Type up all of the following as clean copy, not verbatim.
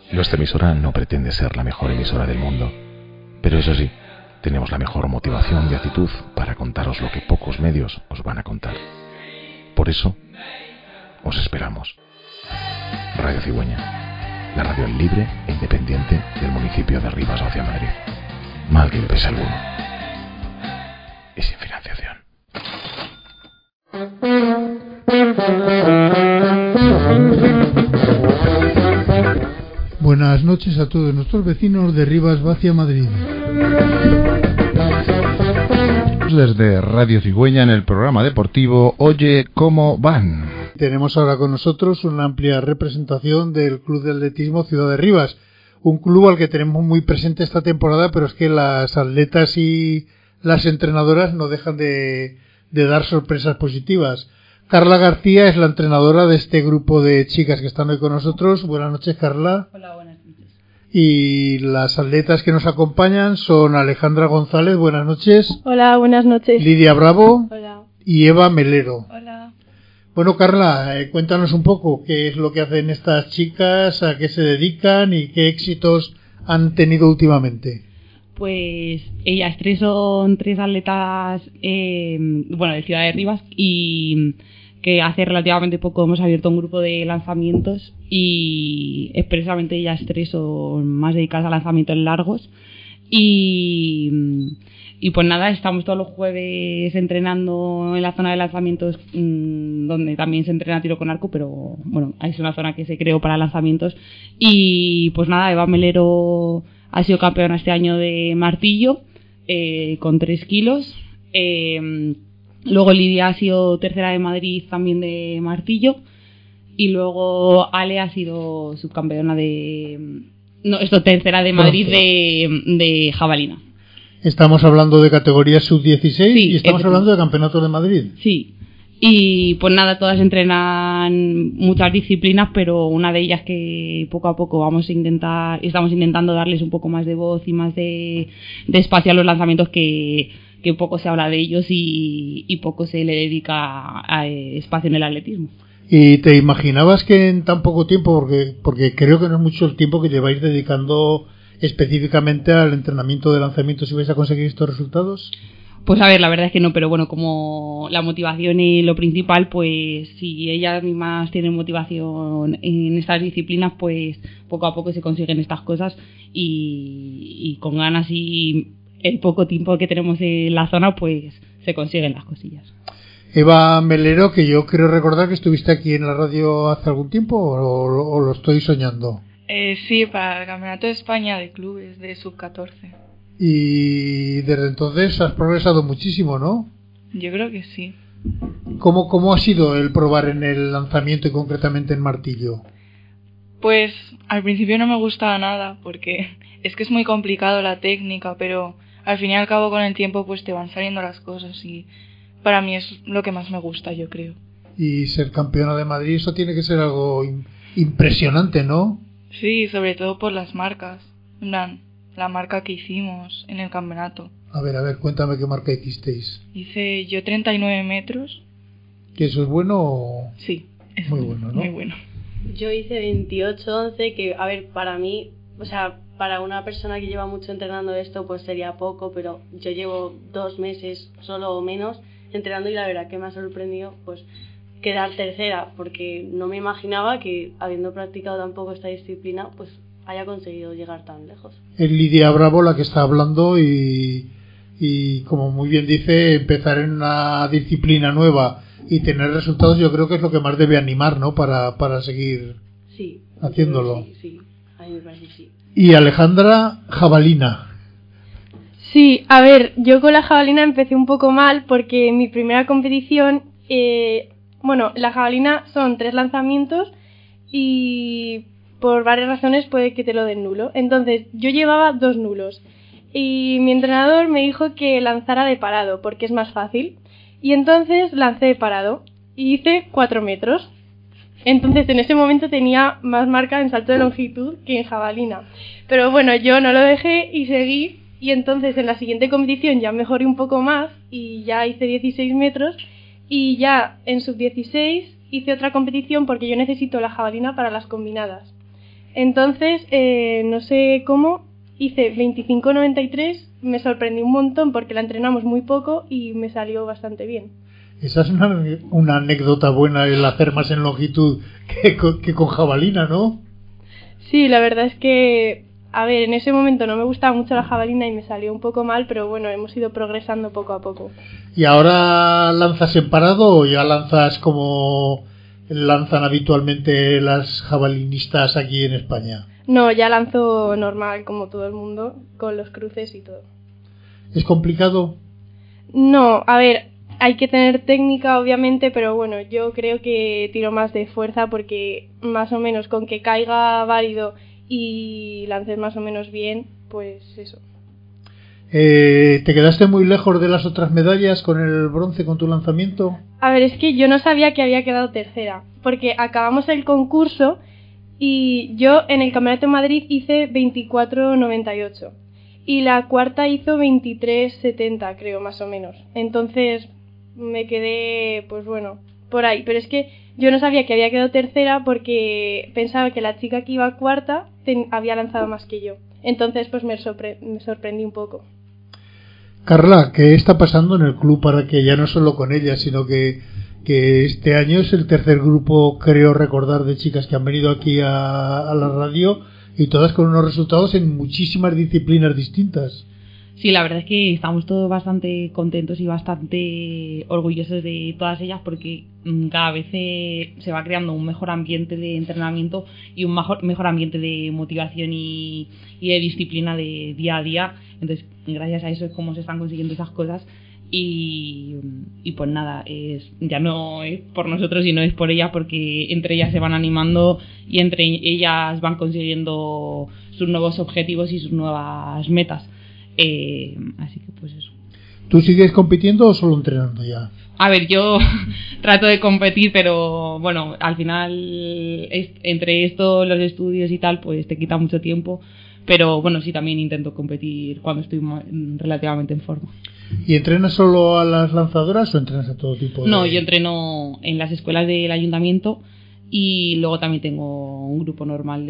Nuestra emisora no pretende ser la mejor emisora del mundo, pero eso sí, tenemos la mejor motivación y actitud para contaros lo que pocos medios os van a contar. Por eso, os esperamos. Radio Cigüeña, la radio libre e independiente del municipio de Rivas hacia Madrid. Mal que le pese a alguno. Y sin financiación. Buenas noches a todos nuestros vecinos de Rivas hacia Madrid. Desde Radio Cigüeña en el programa deportivo Oye ¿Cómo van? Tenemos ahora con nosotros una amplia representación del Club de Atletismo Ciudad de Rivas, un club al que tenemos muy presente esta temporada, pero es que las atletas y las entrenadoras no dejan de dar sorpresas positivas. Carla García es la entrenadora de este grupo de chicas que están hoy con nosotros. Buenas noches, Carla. Hola, buenas noches. Y las atletas que nos acompañan son Alejandra González, buenas noches. Hola, buenas noches. Lidia Bravo. Hola. Y Eva Melero. Hola. Bueno, Carla, cuéntanos un poco qué es lo que hacen estas chicas, a qué se dedican y qué éxitos han tenido últimamente. Pues ellas tres son tres atletas de Ciudad de Rivas, y que hace relativamente poco hemos abierto un grupo de lanzamientos, y expresamente ellas tres son más dedicadas a lanzamientos largos. Y pues nada, estamos todos los jueves entrenando en la zona de lanzamientos, donde también se entrena tiro con arco, pero bueno, es una zona que se creó para lanzamientos. Y pues nada, Eva Melero ha sido campeona este año de martillo, con 3 kilos. Luego Lidia ha sido tercera de Madrid también de martillo. Y luego Ale ha sido subcampeona tercera de Madrid de jabalina. Estamos hablando de categoría sub-16, sí, y estamos hablando de campeonatos de Madrid. Sí. Y pues nada, todas entrenan muchas disciplinas, pero una de ellas que poco a poco estamos intentando darles un poco más de voz y más de espacio a los lanzamientos, que poco se habla de ellos y poco se le dedica a espacio en el atletismo. ¿Y te imaginabas que en tan poco tiempo, porque creo que no es mucho el tiempo que lleváis dedicando específicamente al entrenamiento de lanzamientos, si vais a conseguir estos resultados? Pues a ver, la verdad es que no, pero bueno, como la motivación y lo principal, pues si ellas mismas tienen motivación en estas disciplinas, pues poco a poco se consiguen estas cosas, y con ganas y el poco tiempo que tenemos en la zona, pues se consiguen las cosillas. Eva Melero, que yo creo recordar que estuviste aquí en la radio hace algún tiempo, o lo estoy soñando. Sí, para el Campeonato de España de Clubes de Sub-14. Y desde entonces has progresado muchísimo, ¿no? Yo creo que sí. ¿Cómo ha sido el probar en el lanzamiento y concretamente en martillo? Pues al principio no me gustaba nada, porque es que es muy complicado la técnica, pero al fin y al cabo con el tiempo pues te van saliendo las cosas, y para mí es lo que más me gusta, yo creo. Y ser campeona de Madrid, eso tiene que ser algo impresionante, ¿no? Sí, sobre todo por las marcas. La marca que hicimos en el campeonato. A ver, cuéntame qué marca hicisteis. Hice yo 39 metros. ¿Que eso es bueno o...? Sí, es muy bueno, ¿no? Muy bueno. Yo hice 28-11, que a ver, para mí, o sea, para una persona que lleva mucho entrenando esto, pues sería poco, pero yo llevo 2 meses, solo o menos, entrenando, y la verdad que me ha sorprendido, pues, quedar tercera, porque no me imaginaba que, habiendo practicado tan poco esta disciplina, pues haya conseguido llegar tan lejos. Es Lidia Bravo la que está hablando, y como muy bien dice, empezar en una disciplina nueva y tener resultados, yo creo que es lo que más debe animar, ¿no? Para seguir haciéndolo. Sí, a mí me parece sí. Y Alejandra, jabalina. Sí, a ver, yo con la jabalina empecé un poco mal, porque mi primera competición, la jabalina son 3 lanzamientos, y por varias razones puede que te lo den nulo. Entonces yo llevaba 2 nulos, y mi entrenador me dijo que lanzara de parado porque es más fácil, y entonces lancé de parado y hice 4 metros. Entonces en ese momento tenía más marca en salto de longitud que en jabalina, pero bueno, yo no lo dejé y seguí, y entonces en la siguiente competición ya mejoré un poco más y ya hice 16 metros, y ya en sub-16 hice otra competición porque yo necesito la jabalina para las combinadas. Entonces, no sé cómo, hice 25.93, me sorprendí un montón porque la entrenamos muy poco y me salió bastante bien. Esa es una anécdota buena, el hacer más en longitud que con jabalina, ¿no? Sí, la verdad es que, a ver, en ese momento no me gustaba mucho la jabalina y me salió un poco mal, pero bueno, hemos ido progresando poco a poco. ¿Y ahora lanzas en parado o ya lanzas como lanzan habitualmente las jabalinistas aquí en España? No, ya lanzo normal, como todo el mundo, con los cruces y todo. ¿Es complicado? No, a ver, hay que tener técnica, obviamente, pero bueno, yo creo que tiro más de fuerza porque más o menos con que caiga válido y lances más o menos bien, pues eso. ¿Te quedaste muy lejos de las otras medallas con el bronce con tu lanzamiento? A ver, es que yo no sabía que había quedado tercera, porque acabamos el concurso y yo en el Campeonato de Madrid hice 24.98 y la cuarta hizo 23.70, creo, más o menos. Entonces me quedé, pues bueno, por ahí. Pero es que yo no sabía que había quedado tercera porque pensaba que la chica que iba cuarta había lanzado más que yo. Entonces pues me sorprendí un poco. Carla, ¿qué está pasando en el club para que ya no solo con ella, sino que este año es el tercer grupo, creo recordar, de chicas que han venido aquí a la radio y todas con unos resultados en muchísimas disciplinas distintas? Sí, la verdad es que estamos todos bastante contentos y bastante orgullosos de todas ellas porque cada vez se va creando un mejor ambiente de entrenamiento y un mejor ambiente de motivación y de disciplina de día a día. Entonces, gracias a eso es como se están consiguiendo esas cosas y pues nada, ya no es por nosotros sino es por ellas porque entre ellas se van animando y entre ellas van consiguiendo sus nuevos objetivos y sus nuevas metas. Así que pues eso. ¿Tú sigues compitiendo o solo entrenando ya? A ver, yo trato de competir, pero bueno, al final entre esto, los estudios y tal, pues te quita mucho tiempo. Pero bueno, sí, también intento competir cuando estoy relativamente en forma. ¿Y entrenas solo a las lanzadoras o entrenas a todo tipo de...? No, yo entreno en las escuelas del ayuntamiento y luego también tengo un grupo normal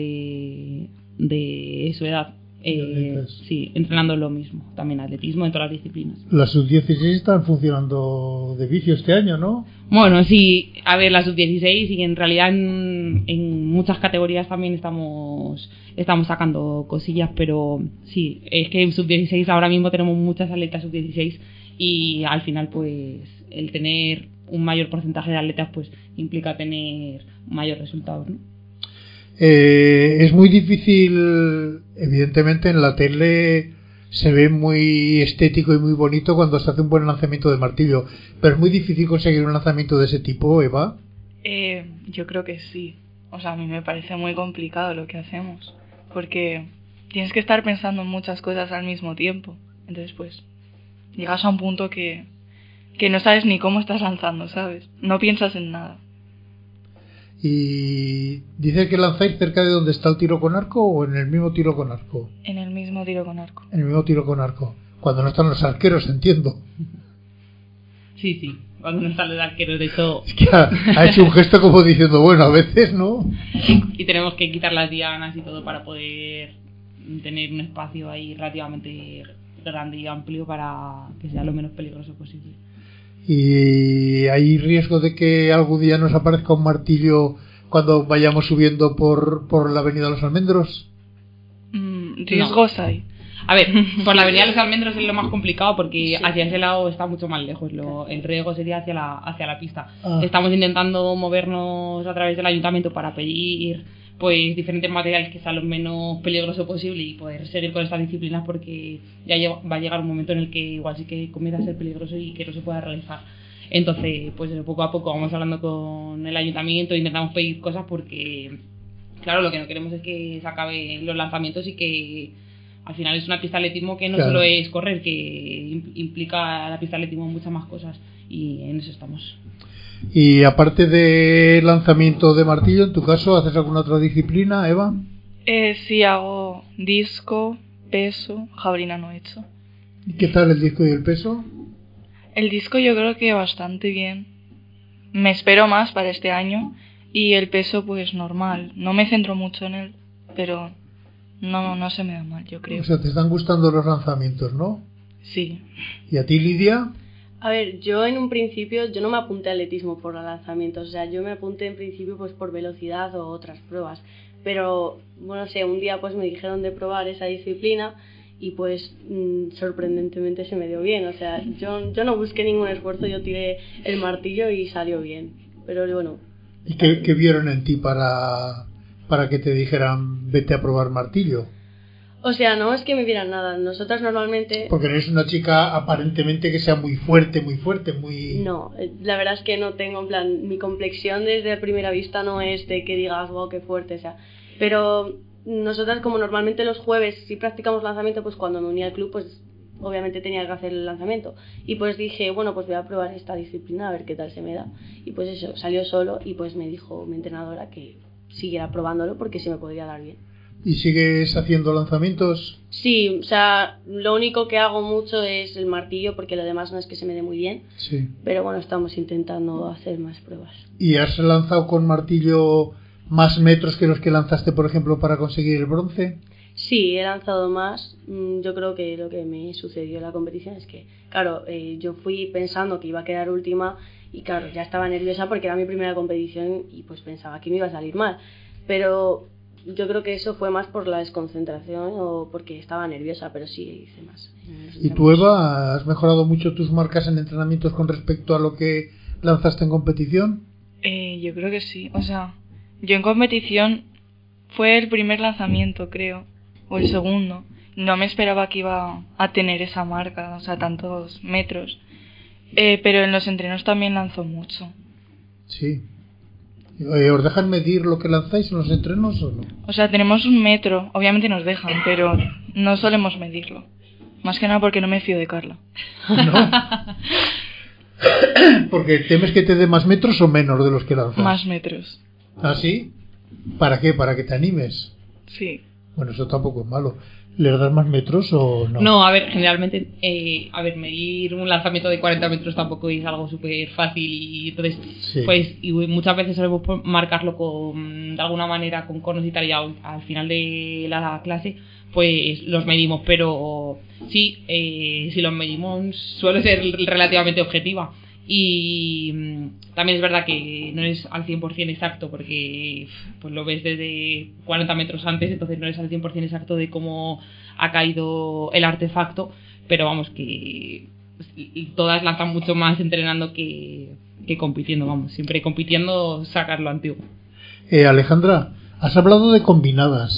de su edad. Sí, entrenando lo mismo, también atletismo en todas las disciplinas. Las sub-16 están funcionando de vicio este año, ¿no? Bueno, sí, a ver, las sub-16 y en realidad en muchas categorías también estamos sacando cosillas, pero sí, es que en sub-16 ahora mismo tenemos muchas atletas sub-16 y al final pues el tener un mayor porcentaje de atletas pues implica tener mayor resultados, ¿no? Es muy difícil, evidentemente en la tele se ve muy estético y muy bonito cuando se hace un buen lanzamiento de martillo, pero es muy difícil conseguir un lanzamiento de ese tipo, Eva. Yo creo que sí. O sea, a mí me parece muy complicado lo que hacemos, porque tienes que estar pensando en muchas cosas al mismo tiempo. Entonces pues llegas a un punto que no sabes ni cómo estás lanzando, ¿sabes? No piensas en nada. ¿Y dice que lanzáis cerca de donde está el tiro con arco o en el mismo tiro con arco? En el mismo tiro con arco. En el mismo tiro con arco. Cuando no están los arqueros, entiendo. Sí, cuando no están los arqueros, de hecho... Es que ha hecho un gesto como diciendo, bueno, a veces, ¿no? Y tenemos que quitar las dianas y todo para poder tener un espacio ahí relativamente grande y amplio para que sea lo menos peligroso posible. ¿Y hay riesgo de que algún día nos aparezca un martillo cuando vayamos subiendo por la avenida de los Almendros? Riesgos no. hay. A ver, por la avenida de los Almendros es lo más complicado porque hacia ese lado está mucho más lejos. El riesgo sería hacia la pista. Estamos intentando movernos a través del ayuntamiento para pedir pues diferentes materiales que sean lo menos peligroso posible y poder seguir con estas disciplinas porque ya va a llegar un momento en el que igual sí que comienza a ser peligroso y que no se pueda realizar. Entonces, pues poco a poco vamos hablando con el ayuntamiento, intentamos pedir cosas porque, claro, lo que no queremos es que se acaben los lanzamientos y que al final es una pista de atletismo que no solo es correr, que implica la pista de atletismo muchas más cosas y en eso estamos. Y aparte de lanzamiento de martillo, en tu caso, ¿haces alguna otra disciplina, Eva? Sí, hago disco, peso, jabalina no he hecho. ¿Y qué tal el disco y el peso? El disco yo creo que bastante bien. Me espero más para este año y el peso pues normal. No me centro mucho en él, pero no se me da mal, yo creo. O sea, te están gustando los lanzamientos, ¿no? Sí. ¿Y a ti, Lidia? A ver, yo en un principio, yo no me apunté a atletismo por los lanzamientos, o sea, yo me apunté en principio pues por velocidad o otras pruebas, pero, bueno, no sé, un día pues me dijeron de probar esa disciplina y pues sorprendentemente se me dio bien, o sea, yo no busqué ningún esfuerzo, yo tiré el martillo y salió bien, pero bueno. ¿Y qué vieron en ti para que te dijeran vete a probar martillo? O sea, no es que me vieran nada. Nosotras normalmente... Porque no eres una chica aparentemente que sea muy fuerte, muy... No, la verdad es que no tengo, en plan, mi complexión desde primera vista no es de que digas, wow, qué fuerte, o sea. Pero nosotras, como normalmente los jueves sí practicamos lanzamiento, pues cuando me uní al club, pues obviamente tenía que hacer el lanzamiento. Y pues dije, bueno, pues voy a probar esta disciplina a ver qué tal se me da. Y pues eso, salió solo y pues me dijo mi entrenadora que siguiera probándolo porque sí me podría dar bien. ¿Y sigues haciendo lanzamientos? Sí, o sea, lo único que hago mucho es el martillo porque lo demás no es que se me dé muy bien. Sí. Pero bueno, estamos intentando hacer más pruebas. ¿Y has lanzado con martillo más metros que los que lanzaste, por ejemplo, para conseguir el bronce? Sí, he lanzado más. Yo creo que lo que me sucedió en la competición es que, claro, yo fui pensando que iba a quedar última y claro, ya estaba nerviosa porque era mi primera competición y pues pensaba que me iba a salir mal. Pero yo creo que eso fue más por la desconcentración o porque estaba nerviosa, pero sí hice más. ¿Y tú, Eva, has mejorado mucho tus marcas en entrenamientos con respecto a lo que lanzaste en competición? Yo creo que sí. O sea, yo en competición fue el primer lanzamiento, creo, o el segundo. No me esperaba que iba a tener esa marca, o sea, tantos metros. Pero en los entrenos también lanzo mucho. Sí. ¿Os dejan medir lo que lanzáis en los entrenos o no? O sea, tenemos 1 metro, obviamente nos dejan, pero no solemos medirlo. Más que nada porque no me fío de Carla. ¿No? ¿Porque temes que te dé más metros o menos de los que lanzas? Más metros. ¿Ah, sí? ¿Para qué? ¿Para que te animes? Sí. Bueno, eso tampoco es malo. ¿Les das más metros o no? No, a ver, generalmente, medir un lanzamiento de 40 metros tampoco es algo súper fácil y entonces, sí. Pues, y muchas veces solemos marcarlo de alguna manera con conos y tal, y al final de la clase, pues los medimos, pero sí, si los medimos suele ser relativamente objetiva. Y también es verdad que no es al 100% exacto porque pues lo ves desde 40 metros antes, entonces no es al 100% exacto de cómo ha caído el artefacto, pero vamos, que todas lanzan mucho más entrenando que compitiendo, vamos, siempre compitiendo sacas lo antiguo. Alejandra, has hablado de combinadas.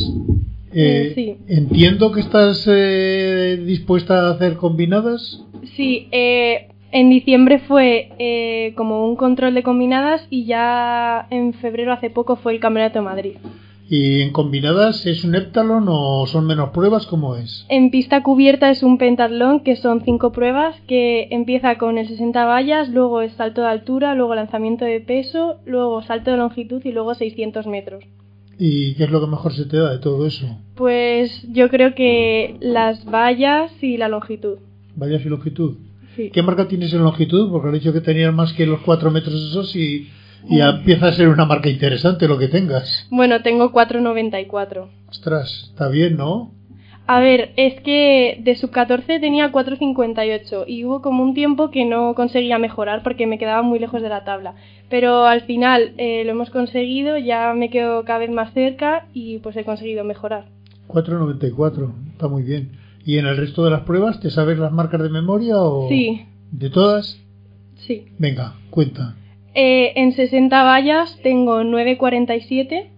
Sí. Entiendo que estás dispuesta a hacer combinadas. Sí, en diciembre fue como un control de combinadas y ya en febrero hace poco fue el Campeonato de Madrid. ¿Y en combinadas es un heptatlón o son menos pruebas? ¿Cómo es? En pista cubierta es un pentatlón que son 5 pruebas que empieza con el 60 vallas, luego es salto de altura, luego lanzamiento de peso, luego salto de longitud y luego 600 metros. ¿Y qué es lo que mejor se te da de todo eso? Pues yo creo que las vallas y la longitud. ¿Vallas y longitud? Sí. ¿Qué marca tienes en longitud? Porque has dicho que tenías más que los 4 metros esos y ya empieza a ser una marca interesante lo que tengas. Bueno, tengo 4,94. Ostras, está bien, ¿no? A ver, es que de sub-14 tenía 4,58 y hubo como un tiempo que no conseguía mejorar porque me quedaba muy lejos de la tabla. Pero al final lo hemos conseguido, ya me quedo cada vez más cerca y pues he conseguido mejorar. 4,94, está muy bien. ¿Y en el resto de las pruebas te sabes las marcas de memoria o...? Sí. ¿De todas? Sí. Venga, cuenta. En 60 vallas tengo 9,47.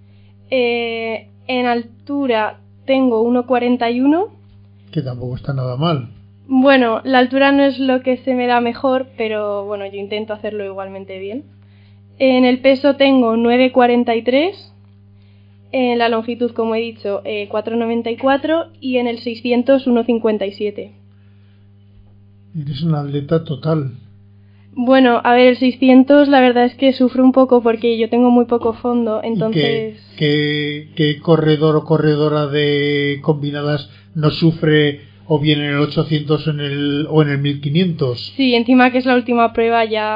En altura tengo 1,41. Que tampoco está nada mal. Bueno, la altura no es lo que se me da mejor, pero bueno, yo intento hacerlo igualmente bien. En el peso tengo 9,43. En la longitud, como he dicho, 4,94 y en el 600, 1,57. Eres una atleta total. Bueno, a ver, el 600 la verdad es que sufro un poco porque yo tengo muy poco fondo, entonces... ¿Qué corredor o corredora de combinadas no sufre o bien en el 800 o en el 1500? Sí, encima que es la última prueba ya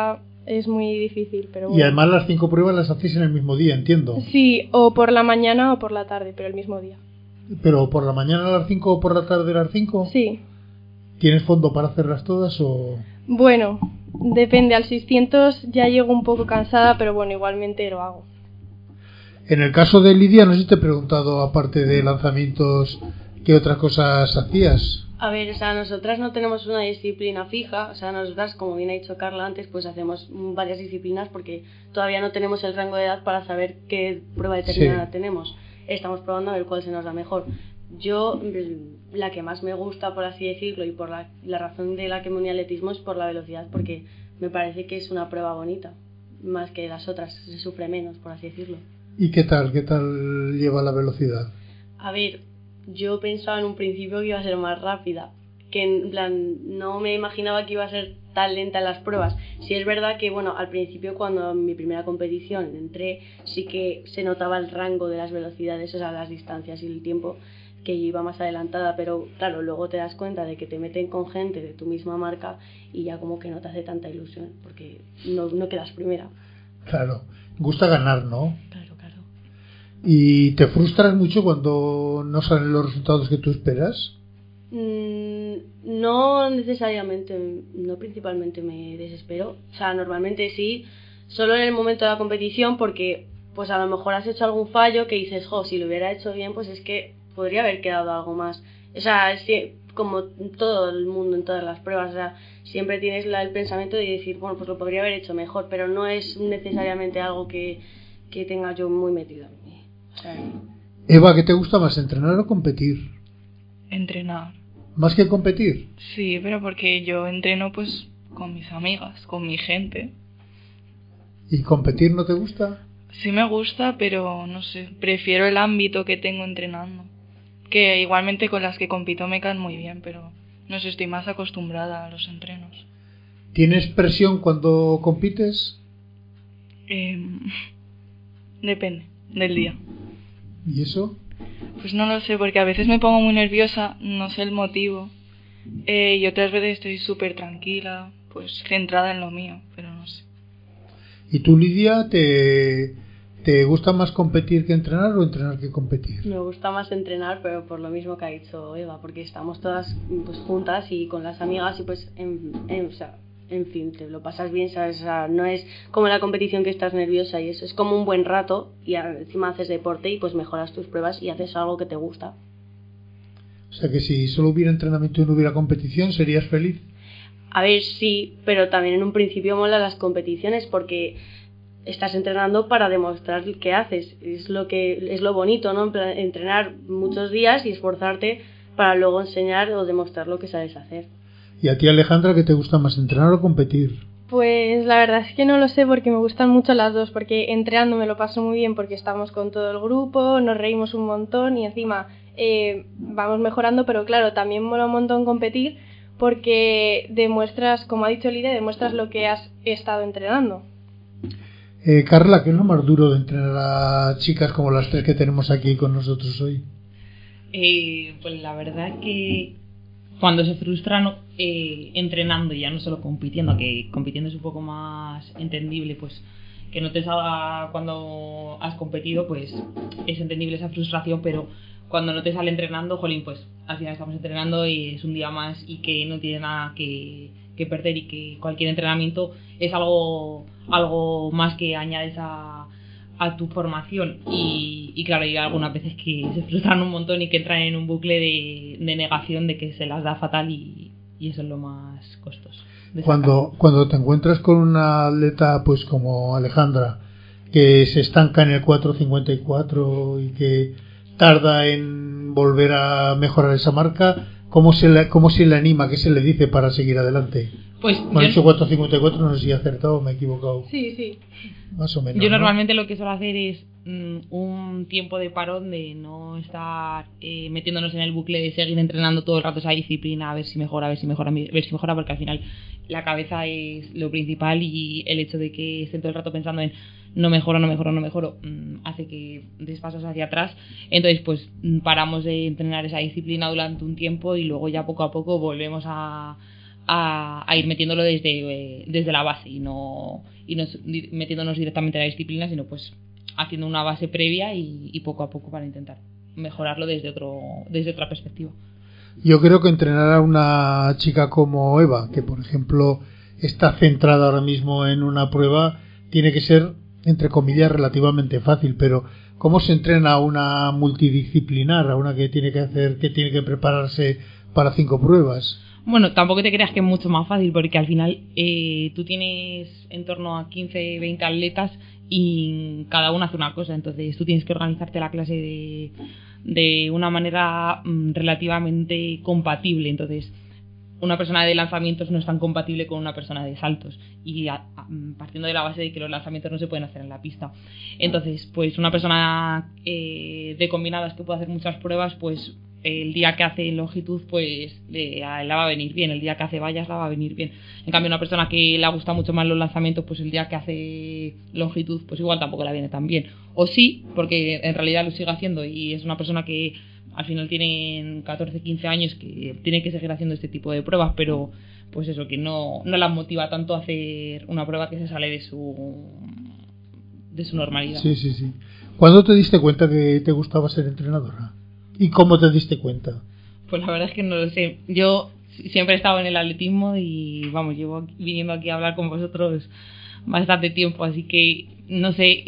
es muy difícil, pero Y bueno. además las 5 pruebas las hacéis en el mismo día, entiendo. Sí, o por la mañana o por la tarde, pero el mismo día. Pero por la mañana a las 5 o por la tarde a las 5. Sí. ¿Tienes fondo para hacerlas todas o...? Bueno, depende. Al 600 ya llego un poco cansada, pero bueno, igualmente lo hago. En el caso de Lidia, no sé si te he preguntado, aparte de lanzamientos, ¿qué otras cosas hacías? A ver, o sea, nosotras no tenemos una disciplina fija, o sea, nosotras, como bien ha dicho Carla antes, pues hacemos varias disciplinas porque todavía no tenemos el rango de edad para saber qué prueba determinada tenemos. Estamos probando a ver cuál se nos da mejor. Yo, la que más me gusta, por así decirlo, y por la razón de la que me uní al atletismo es por la velocidad, porque me parece que es una prueba bonita, más que las otras, se sufre menos, por así decirlo. ¿Y qué tal lleva la velocidad? A ver, yo pensaba en un principio que iba a ser más rápida, que en plan no me imaginaba que iba a ser tan lenta en las pruebas. Sí es verdad que bueno, al principio cuando en mi primera competición entré sí que se notaba el rango de las velocidades, o sea, las distancias y el tiempo, que yo iba más adelantada, pero claro, luego te das cuenta de que te meten con gente de tu misma marca y ya como que no te hace tanta ilusión, porque no quedas primera. Claro, gusta ganar, ¿no? Claro. ¿Y te frustras mucho cuando no salen los resultados que tú esperas? No necesariamente, no principalmente me desespero, o sea, normalmente sí, solo en el momento de la competición, porque pues a lo mejor has hecho algún fallo que dices, jo, si lo hubiera hecho bien, pues es que podría haber quedado algo más. O sea, es como todo el mundo en todas las pruebas, o sea, siempre tienes el pensamiento de decir, bueno, pues lo podría haber hecho mejor, pero no es necesariamente algo que tenga yo muy metido en mí. O sea, Eva, ¿qué te gusta más, entrenar o competir? Entrenar. ¿Más que competir? Sí, pero porque yo entreno pues con mis amigas, con mi gente. ¿Y competir no te gusta? Sí me gusta, pero no sé, prefiero el ámbito que tengo entrenando. Que igualmente con las que compito me caen muy bien, pero no sé, estoy más acostumbrada a los entrenos. ¿Tienes presión cuando compites? Depende del día. ¿Y eso? Pues no lo sé, porque a veces me pongo muy nerviosa, no sé el motivo. Y otras veces estoy súper tranquila, pues centrada en lo mío, pero no sé. ¿Y tú, Lidia, te gusta más competir que entrenar o entrenar que competir? Me gusta más entrenar, pero por lo mismo que ha dicho Eva, porque estamos todas pues juntas y con las amigas y pues en fin, te lo pasas bien, ¿sabes? O sea, no es como la competición que estás nerviosa y eso, es como un buen rato y encima haces deporte y pues mejoras tus pruebas y haces algo que te gusta. O sea que si solo hubiera entrenamiento y no hubiera competición, ¿serías feliz? A ver, sí, pero también en un principio mola las competiciones porque estás entrenando para demostrar qué haces, es lo bonito, ¿no? Entrenar muchos días y esforzarte para luego enseñar o demostrar lo que sabes hacer. ¿Y a ti, Alejandra, qué te gusta más, entrenar o competir? Pues la verdad es que no lo sé porque me gustan mucho las dos, porque entrenando me lo paso muy bien porque estamos con todo el grupo, nos reímos un montón y encima vamos mejorando, pero claro, también mola un montón competir porque demuestras, como ha dicho Lidia, demuestras lo que has estado entrenando. Carla, ¿qué es lo más duro de entrenar a chicas como las tres que tenemos aquí con nosotros hoy? Pues la verdad que cuando se frustran entrenando y ya no solo compitiendo, que compitiendo es un poco más entendible, pues que no te salga cuando has competido, pues es entendible esa frustración, pero cuando no te sale entrenando, jolín, pues al final estamos entrenando y es un día más y que no tiene nada que perder y que cualquier entrenamiento es algo más que añades a tu formación y claro, hay algunas veces que se frustran un montón y que entran en un bucle de negación de que se las da fatal y eso es lo más costoso. Cuando te encuentras con una atleta pues como Alejandra que se estanca en el 4.54 y que tarda en volver a mejorar esa marca, ¿cómo se le anima? ¿Qué se le dice para seguir adelante? Pues me han dicho 4.54, no sé si he acertado o me he equivocado. Sí. Más o menos. Yo normalmente lo que suelo hacer es un tiempo de parón, de no estar metiéndonos en el bucle de seguir entrenando todo el rato esa disciplina, a ver si mejora, porque al final la cabeza es lo principal y el hecho de que esté todo el rato pensando en no mejoro, hace que des pasos hacia atrás. Entonces pues paramos de entrenar esa disciplina durante un tiempo y luego ya poco a poco volvemos a a ir metiéndolo desde la base y no metiéndonos directamente en la disciplina, sino pues haciendo una base previa y poco a poco para intentar mejorarlo desde otra perspectiva. Yo creo que entrenar a una chica como Eva, que por ejemplo está centrada ahora mismo en una prueba, tiene que ser, entre comillas, relativamente fácil, pero ¿cómo se entrena a una multidisciplinar, a una que tiene que prepararse para 5 pruebas? Bueno, tampoco te creas que es mucho más fácil, porque al final tú tienes en torno a 15, 20 atletas y cada uno hace una cosa, entonces tú tienes que organizarte la clase de una manera relativamente compatible. Entonces una persona de lanzamientos no es tan compatible con una persona de saltos, y partiendo de la base de que los lanzamientos no se pueden hacer en la pista, entonces pues una persona de combinadas que puede hacer muchas pruebas, pues el día que hace longitud pues la va a venir bien, el día que hace vallas la va a venir bien. En cambio una persona que le gusta mucho más los lanzamientos, pues el día que hace longitud pues igual tampoco la viene tan bien, o sí, porque en realidad lo sigue haciendo y es una persona que al final tienen 14, 15 años que tienen que seguir haciendo este tipo de pruebas, pero pues eso, que no las motiva tanto a hacer una prueba que se sale de su normalidad. Sí. ¿Cuándo te diste cuenta que te gustaba ser entrenadora? ¿Y cómo te diste cuenta? Pues la verdad es que no lo sé. Yo siempre he estado en el atletismo y vamos, llevo viniendo aquí a hablar con vosotros bastante tiempo, así que no sé,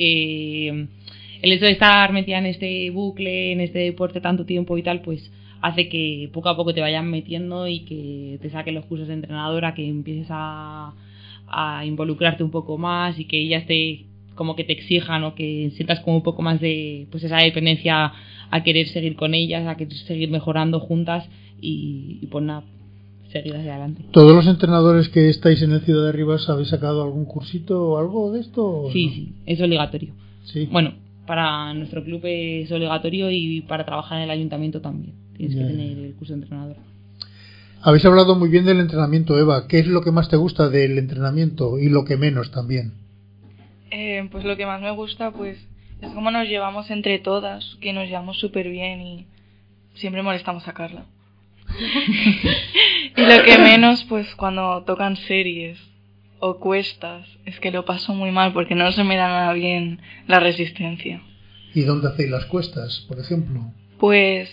el hecho de estar metida en este bucle, en este deporte tanto tiempo y tal, pues hace que poco a poco te vayan metiendo y que te saquen los cursos de entrenadora, que empieces a involucrarte un poco más y que ellas como que te exijan, o que sientas como un poco más de pues esa dependencia a querer seguir con ellas, a querer seguir mejorando juntas y pues nada, seguir hacia adelante. ¿Todos los entrenadores que estáis en el Ciudad de Rivas habéis sacado algún cursito o algo de esto? Sí, no? sí, es obligatorio. Sí. Bueno, para nuestro club es obligatorio y para trabajar en el ayuntamiento también. Tienes que tener el curso de entrenador. Habéis hablado muy bien del entrenamiento, Eva. ¿Qué es lo que más te gusta del entrenamiento y lo que menos también? Pues lo que más me gusta pues es cómo nos llevamos entre todas, que nos llevamos súper bien y siempre molestamos a Carla. Y lo que menos, pues cuando tocan series o cuestas, es que lo paso muy mal porque no se me da nada bien la resistencia. ¿Y dónde hacéis las cuestas, por ejemplo? Pues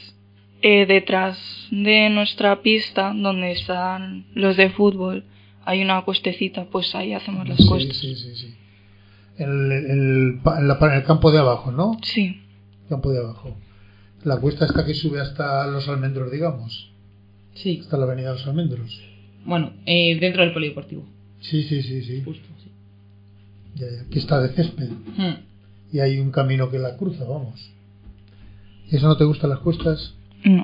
detrás de nuestra pista, donde están los de fútbol, hay una cuestecita, pues ahí hacemos las cuestas. Sí. En el campo de abajo, ¿no? Sí. Campo de abajo. La cuesta esta que sube hasta los Almendros, digamos. Sí. Hasta la avenida de los Almendros. Bueno, dentro del polideportivo. Sí. Justo, sí. Ya, que está de césped. Y hay un camino que la cruza, vamos. ¿Eso no te gustan las cuestas? No.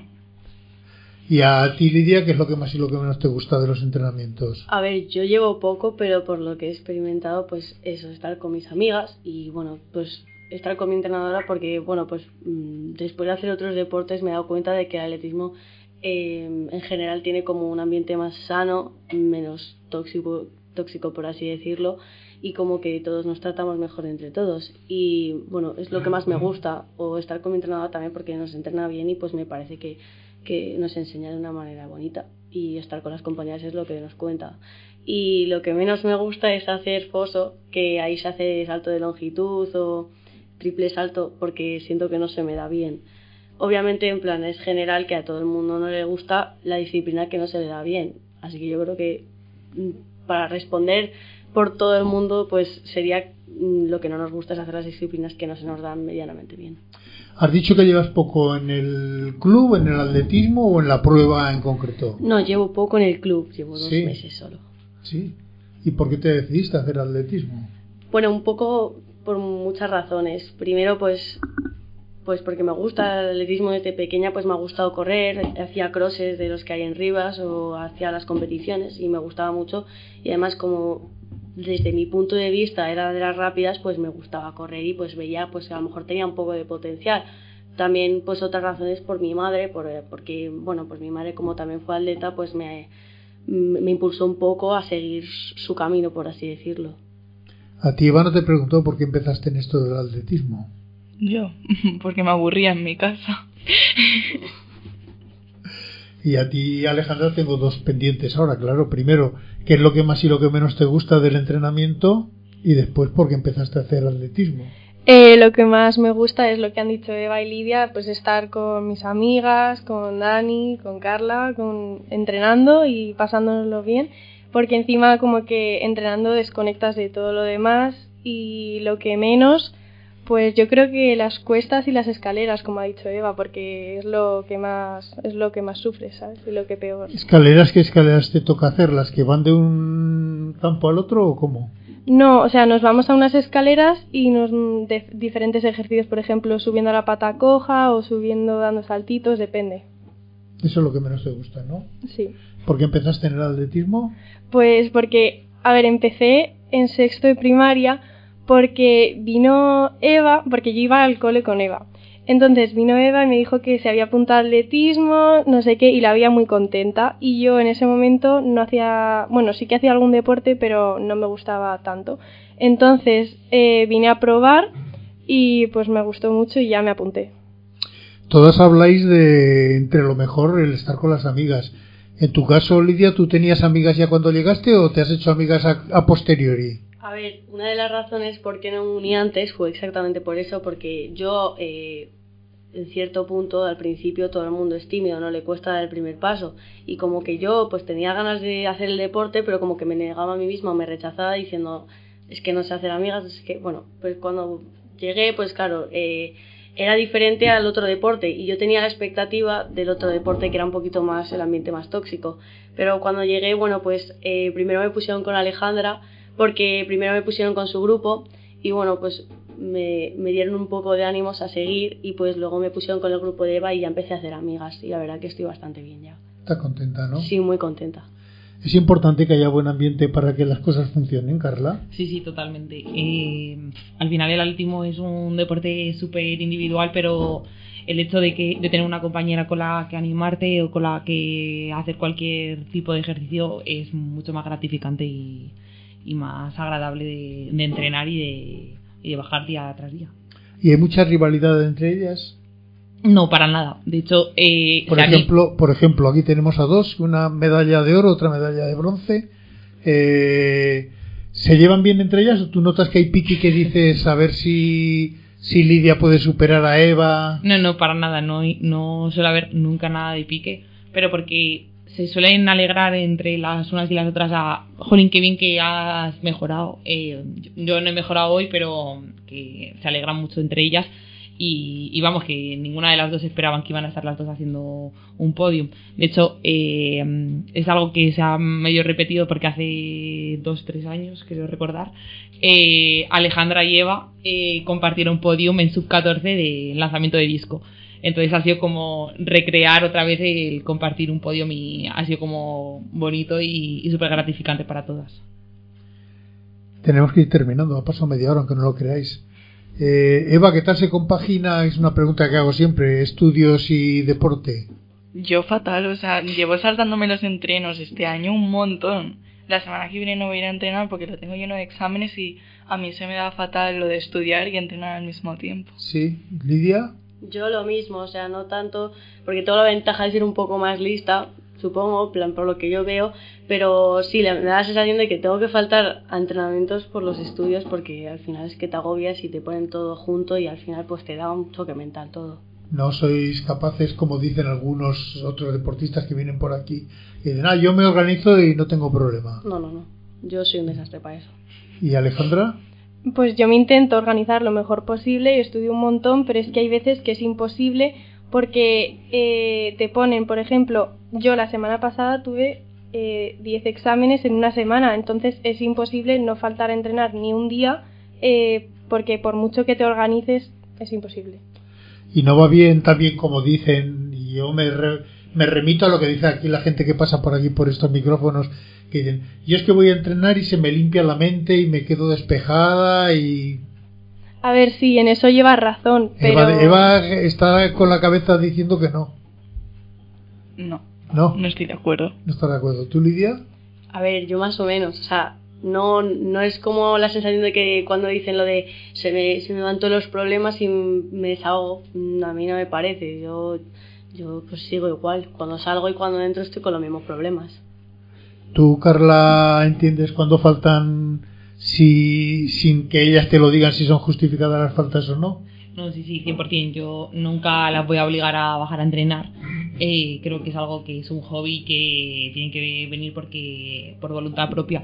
¿Y a ti, Lidia, qué es lo que más y lo que menos te gusta de los entrenamientos? A ver, yo llevo poco, pero por lo que he experimentado, pues eso, estar con mis amigas y bueno, pues estar con mi entrenadora, porque bueno, pues después de hacer otros deportes me he dado cuenta de que el atletismo en general tiene como un ambiente más sano, menos tóxico por así decirlo, y como que todos nos tratamos mejor entre todos. Y bueno, es lo que más me gusta, o estar con mi entrenadora también porque nos entrena bien y pues me parece que nos enseña de una manera bonita, y estar con las compañeras es lo que nos cuenta. Y lo que menos me gusta es hacer foso, que ahí se hace salto de longitud o triple salto, porque siento que no se me da bien. Obviamente en plan es general que a todo el mundo no le gusta la disciplina que no se le da bien, así que yo creo que para responder por todo el mundo pues sería lo que no nos gusta es hacer las disciplinas que no se nos dan medianamente bien. ¿Has dicho que llevas poco en el club, en el atletismo o en la prueba en concreto? No, llevo poco en el club, llevo 2 meses solo. Sí. ¿Y por qué te decidiste a hacer atletismo? Bueno, un poco por muchas razones. Primero, pues porque me gusta el atletismo desde pequeña, pues me ha gustado correr, hacía crosses de los que hay en Rivas o hacía las competiciones y me gustaba mucho, y además como desde mi punto de vista era de las rápidas, pues me gustaba correr y pues veía pues que a lo mejor tenía un poco de potencial. También pues otras razones por mi madre, porque bueno, pues mi madre como también fue atleta, pues me impulsó un poco a seguir su camino, por así decirlo. A ti, Eva, no te preguntó por qué empezaste en esto del atletismo. Yo, porque me aburría en mi casa. Y a ti, Alejandra, tengo dos pendientes ahora, claro. Primero, ¿qué es lo que más y lo que menos te gusta del entrenamiento? Y después, ¿por qué empezaste a hacer atletismo? Lo que más me gusta es lo que han dicho Eva y Lidia, pues estar con mis amigas, con Dani, con Carla, entrenando y pasándonoslo bien, porque encima como que entrenando desconectas de todo lo demás. Y lo que menos, pues yo creo que las cuestas y las escaleras, como ha dicho Eva, porque es lo que más sufres, ¿sabes? Y lo que peor. ¿Escaleras? ¿Qué escaleras te toca hacer? ¿Las que van de un campo al otro o cómo? No, o sea, nos vamos a unas escaleras y de diferentes ejercicios, por ejemplo, subiendo a la pata coja o subiendo dando saltitos, depende. Eso es lo que menos te gusta, ¿no? Sí. ¿Por qué empezaste en el atletismo? Pues porque, a ver, empecé en sexto de primaria porque vino Eva, porque yo iba al cole con Eva. Entonces vino Eva y me dijo que se había apuntado al atletismo, no sé qué, y la veía muy contenta. Y yo en ese momento no hacía, bueno, sí que hacía algún deporte, pero no me gustaba tanto. Entonces vine a probar y pues me gustó mucho y ya me apunté. Todas habláis de, entre lo mejor, el estar con las amigas. En tu caso, Lidia, ¿tú tenías amigas ya cuando llegaste o te has hecho amigas a posteriori? A ver, una de las razones por qué no me uní antes fue exactamente por eso, porque yo, en cierto punto, al principio todo el mundo es tímido, no le cuesta dar el primer paso. Y como que yo, pues tenía ganas de hacer el deporte, pero como que me negaba a mí misma, me rechazaba diciendo, es que no sé hacer amigas, es que, bueno, pues cuando llegué, pues claro, era diferente al otro deporte y yo tenía la expectativa del otro deporte que era un poquito más, el ambiente más tóxico. Pero cuando llegué, bueno, pues primero me pusieron con Alejandra, porque primero me pusieron con su grupo y bueno, pues me dieron un poco de ánimos a seguir y pues luego me pusieron con el grupo de Eva y ya empecé a hacer amigas y la verdad que estoy bastante bien ya. ¿Estás contenta, no? Sí, muy contenta. Es importante que haya buen ambiente para que las cosas funcionen, Carla. Sí, totalmente. Al final el atletismo es un deporte súper individual, pero el hecho de tener una compañera con la que animarte o con la que hacer cualquier tipo de ejercicio es mucho más gratificante y más agradable de entrenar y de bajar día tras día. ¿Y hay mucha rivalidad entre ellas? No, para nada. De hecho, por ejemplo, aquí tenemos a dos, una medalla de oro, otra medalla de bronce. ¿Se llevan bien entre ellas o tú notas que hay pique que dices a ver si Lidia puede superar a Eva? No, para nada. No suele haber nunca nada de pique, pero porque se suelen alegrar entre las unas y las otras a, jolín, qué bien que has mejorado. Yo no he mejorado hoy, pero que se alegran mucho entre ellas. Y vamos, que ninguna de las dos esperaban que iban a estar las dos haciendo un podium. De hecho, es algo que se ha medio repetido porque hace 2-3 años, creo recordar, Alejandra y Eva compartieron podium en sub-14 de lanzamiento de disco. Entonces ha sido como recrear otra vez el compartir un podium y ha sido como bonito y súper gratificante para todas. Tenemos que ir terminando, ha pasado media hora, aunque no lo creáis. Eva, ¿qué tal se compagina? Es una pregunta que hago siempre, estudios y deporte. Yo fatal, o sea, llevo saltándome los entrenos este año un montón. La semana que viene no voy a ir a entrenar porque lo tengo lleno de exámenes y a mí se me da fatal lo de estudiar y entrenar al mismo tiempo. Sí, Lidia. Yo lo mismo, o sea, no tanto, porque tengo la ventaja de ser un poco más lista, supongo, plan por lo que yo veo, pero sí, me da la sensación de que tengo que faltar a entrenamientos por los estudios porque al final es que te agobias y te ponen todo junto y al final pues te da un choque mental todo. No sois capaces, como dicen algunos otros deportistas que vienen por aquí, y dicen, yo me organizo y no tengo problema. No, yo soy un desastre para eso. ¿Y Alejandra? Pues yo me intento organizar lo mejor posible y estudio un montón, pero es que hay veces que es imposible porque te ponen, por ejemplo, yo la semana pasada tuve 10 exámenes en una semana, entonces es imposible no faltar a entrenar ni un día porque por mucho que te organices es imposible. Y no va bien también como dicen, y yo me remito a lo que dice aquí la gente que pasa por aquí por estos micrófonos, que dicen, yo es que voy a entrenar y se me limpia la mente y me quedo despejada y... A ver, sí, en eso llevas razón, pero... Eva está con la cabeza diciendo que no. No estoy de acuerdo. No está de acuerdo. ¿Tú, Lidia? A ver, yo más o menos, o sea, no es como la sensación de que cuando dicen lo de se me van todos los problemas y me desahogo, a mí no me parece. Yo Yo pues sigo igual. Cuando salgo y cuando entro estoy con los mismos problemas. ¿Tú, Carla, entiendes cuando faltan, sin que ellas te lo digan, si son justificadas las faltas o no? No, sí, 100%. Yo nunca las voy a obligar a bajar a entrenar. Creo que es algo que es un hobby que tiene que venir por voluntad propia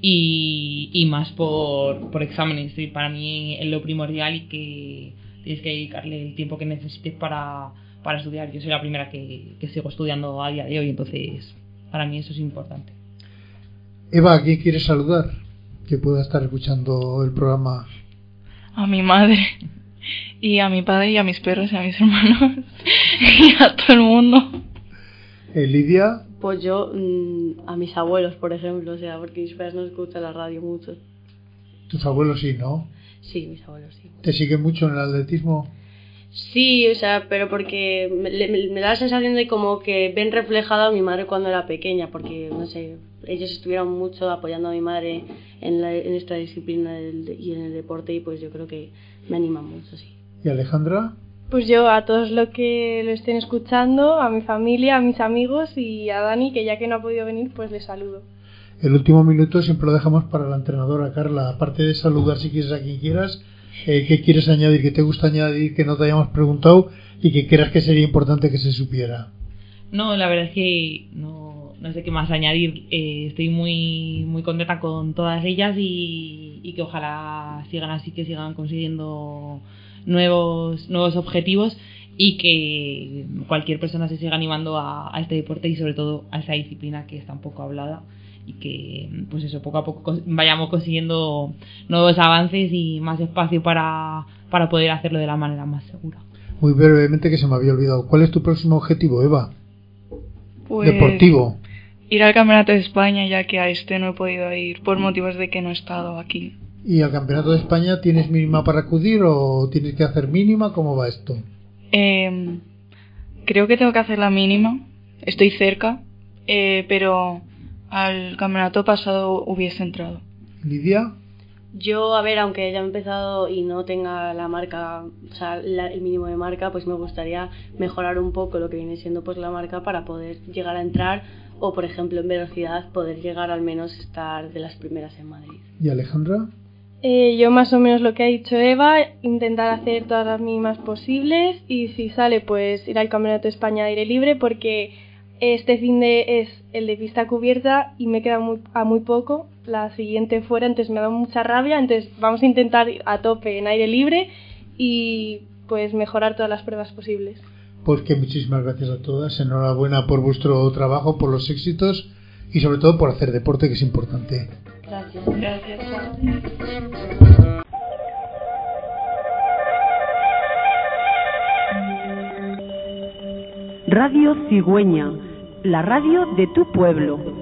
y más por exámenes. Para mí es lo primordial y que tienes que dedicarle el tiempo que necesites para estudiar. Yo soy la primera que sigo estudiando a día de hoy, entonces para mí eso es importante. Eva, ¿a quién quieres saludar que pueda estar escuchando el programa? A mi madre. Y a mi padre y a mis perros y a mis hermanos y a todo el mundo. Lidia. Pues yo a mis abuelos, por ejemplo, o sea, porque mis padres no escuchan la radio mucho. Tus abuelos sí, ¿no? Sí, mis abuelos sí. ¿Te siguen mucho en el atletismo? Sí, o sea, pero porque me da la sensación de como que ven reflejada a mi madre cuando era pequeña, porque, no sé, ellos estuvieron mucho apoyando a mi madre en esta disciplina y en el deporte, y pues yo creo que me animan mucho, sí. ¿Y Alejandra? Pues yo a todos los que lo estén escuchando, a mi familia, a mis amigos y a Dani, que ya que no ha podido venir, pues le saludo. El último minuto siempre lo dejamos para la entrenadora, Carla. Aparte de saludar si quieres a quien quieras, ¿qué quieres añadir, qué te gusta añadir, que no te hayamos preguntado y que creas que sería importante que se supiera? No, la verdad es que no sé qué más añadir. Estoy muy contenta con todas ellas y que ojalá sigan así, que sigan consiguiendo nuevos objetivos y que cualquier persona se siga animando a este deporte y sobre todo a esa disciplina que está un poco hablada, y que pues eso, poco a poco vayamos consiguiendo nuevos avances y más espacio para poder hacerlo de la manera más segura. Muy brevemente, que se me había olvidado, ¿cuál es tu próximo objetivo, Eva? Pues, deportivo. Ir al Campeonato de España, ya que a este no he podido ir por motivos de que no he estado aquí. ¿Y al Campeonato de España tienes mínima para acudir o tienes que hacer mínima? ¿Cómo va esto? Creo que tengo que hacer la mínima. Estoy cerca, pero al campeonato pasado hubiese entrado. ¿Lidia? Yo, a ver, aunque ya he empezado y no tenga la marca, o sea, el mínimo de marca, pues me gustaría mejorar un poco lo que viene siendo pues la marca para poder llegar a entrar, o por ejemplo en velocidad poder llegar al menos estar de las primeras en Madrid. ¿Y Alejandra? Yo más o menos lo que ha dicho Eva, intentar hacer todas las mínimas posibles y si sale pues ir al Campeonato de España de aire libre, porque este fin de es el de pista cubierta y me queda muy poco la siguiente fuera, entonces me da mucha rabia, entonces vamos a intentar ir a tope en aire libre y pues mejorar todas las pruebas posibles. Pues que muchísimas gracias a todas, enhorabuena por vuestro trabajo, por los éxitos y sobre todo por hacer deporte, que es importante. Gracias. Gracias. Radio Cigüeña, la radio de tu pueblo.